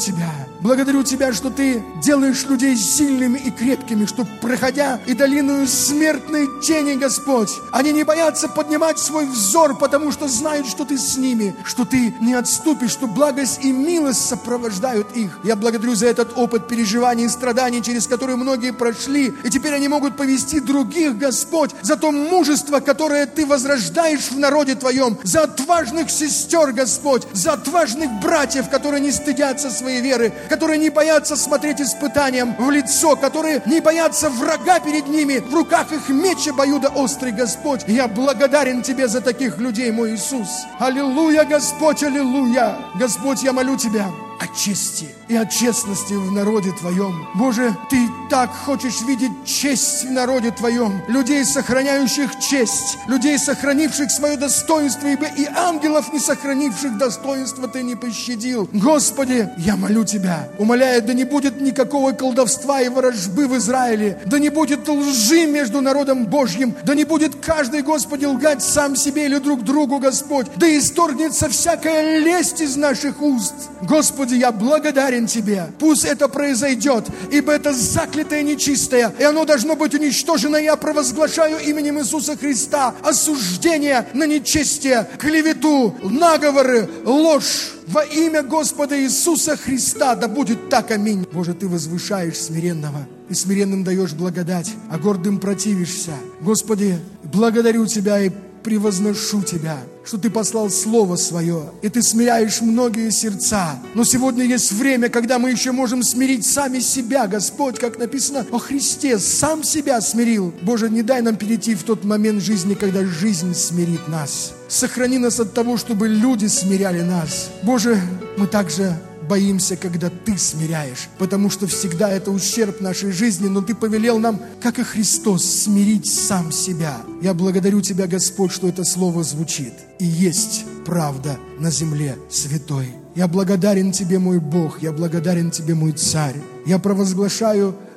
Speaker 4: Тебя, что Ты делаешь людей сильными и крепкими, что, проходя и долину смертной тени, Господь, они не боятся поднимать свой взор, потому что знают, что Ты с ними, что Ты не отступишь, что благость и милость сопровождают их. Я благодарю за этот опыт переживаний и страданий, через которые многие прошли, и теперь они могут повести других, Господь, за то мужество, которое Ты возрождаешь в народе Твоем, за отважных сестер, Господь, за отважных братьев, которые не стыдятся своей веры, которые не боятся смотреть испытаниям в лицо, которые не боятся врага перед ними, в руках их меч обоюдоострый, Господь. Я благодарен Тебе за таких людей, мой Иисус. Аллилуйя, Господь, аллилуйя. Господь, я молю Тебя о чести и о честности в народе Твоем. Боже, Ты так хочешь видеть честь в народе Твоем, людей, сохраняющих честь, людей, сохранивших свое достоинство, ибо и ангелов, не сохранивших достоинство, Ты не пощадил. Господи, я молю Тебя, умоляю, да не будет никакого колдовства и ворожбы в Израиле, да не будет лжи между народом Божьим, да не будет каждый, Господи, лгать сам себе или друг другу, Господь, да исторгнется всякая лесть из наших уст. Господи, я благодарен Тебе. Пусть это произойдет, ибо это заклятое нечистое, и оно должно быть уничтожено. Я провозглашаю именем Иисуса Христа осуждение на нечестие, клевету, наговоры, ложь. Во имя Господа Иисуса Христа, да будет так, аминь. Боже, Ты возвышаешь смиренного, и смиренным даешь благодать, а гордым противишься. Господи, благодарю Тебя и превозношу Тебя, что Ты послал Слово Свое, и Ты смиряешь многие сердца. Но сегодня есть время, когда мы еще можем смирить сами себя, Господь, как написано о Христе, сам себя смирил. Боже, не дай нам перейти в тот момент жизни, когда жизнь смирит нас. Сохрани нас от того, чтобы люди смиряли нас. Боже, мы также боимся, когда Ты смиряешь, потому что всегда это ущерб нашей жизни, но Ты повелел нам, как и Христос, смирить сам себя. Я благодарю Тебя, Господь, что это слово звучит, и есть правда на земле святой. Я благодарен Тебе, мой Бог, я благодарен Тебе, мой Царь. Я провозглашаю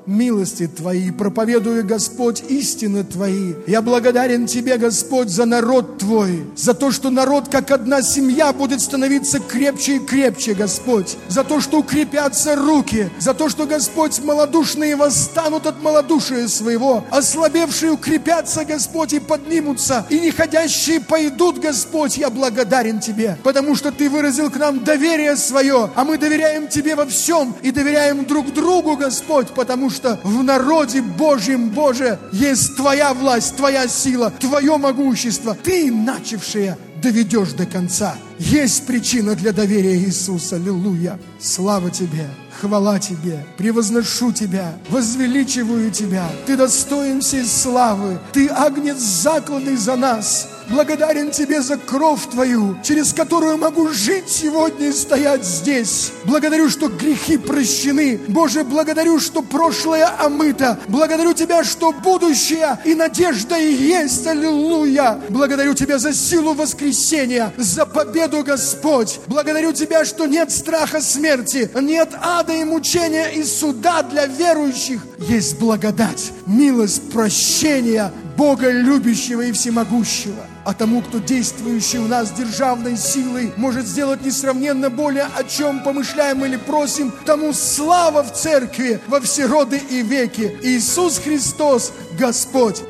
Speaker 4: милости Твои, проповедую, Господь, истины Твои. Я благодарен Тебе, Господь, за народ Твой, за то, что народ, как одна семья, будет становиться крепче и крепче, Господь, за то, что укрепятся руки, за то, что, Господь, малодушные восстанут от малодушия своего, ослабевшие укрепятся, Господь, и поднимутся, и неходящие пойдут, Господь. Я благодарен Тебе, потому что Ты выразил к нам доверие свое, а мы доверяем Тебе во всем и доверяем друг другу, Господь, потому что в народе Божьем, Боже, есть Твоя власть, Твоя сила, Твое могущество. Ты, начавшая, доведешь до конца. Есть причина для доверия, Иисус. Аллилуйя. Слава Тебе, хвала Тебе, превозношу Тебя, возвеличиваю Тебя. Ты достоин всей славы. Ты агнец закланный за нас. Благодарен Тебе за кровь Твою, через которую могу жить сегодня и стоять здесь. Благодарю, что грехи прощены. Боже, благодарю, что прошлое омыто. Благодарю Тебя, что будущее и надежда и есть. Аллилуйя. Благодарю Тебя за силу воскресения, за победу, Господь. Благодарю Тебя, что нет страха смерти, нет ада и мучения и суда для верующих. Есть благодать, милость, прощение Бога любящего и всемогущего. А тому, кто действующий у нас державной силой может сделать несравненно более, о чем помышляем или просим, тому слава в церкви во все роды и веки. Иисус Христос, Господь.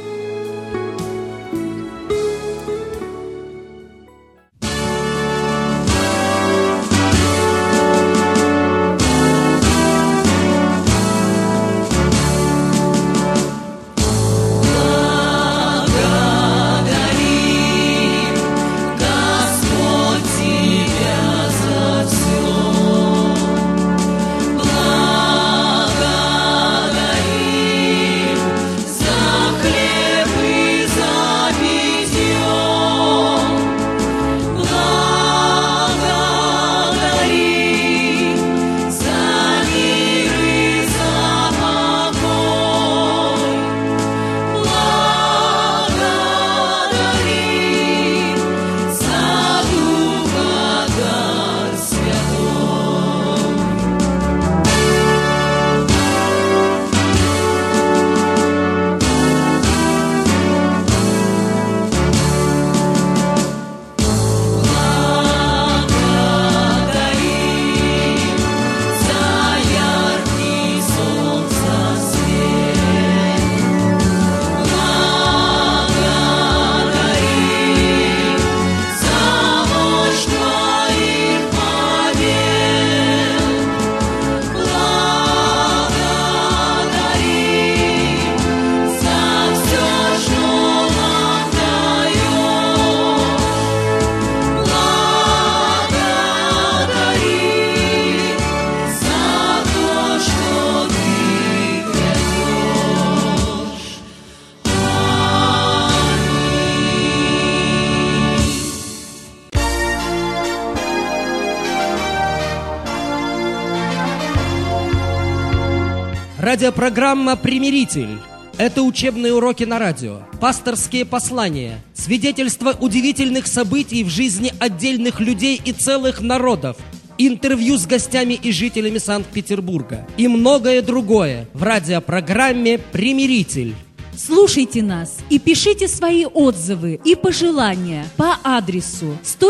Speaker 1: Радиопрограмма «Примиритель». Это учебные уроки на радио, пасторские послания, свидетельства удивительных событий в жизни отдельных людей и целых народов, интервью с гостями и жителями Санкт-Петербурга и многое другое в радиопрограмме «Примиритель».
Speaker 2: Слушайте нас и пишите свои отзывы и пожелания по адресу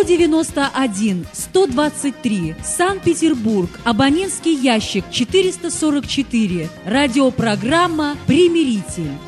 Speaker 2: 191-123, Санкт-Петербург, абонентский ящик 444, радиопрограмма «Примиритель».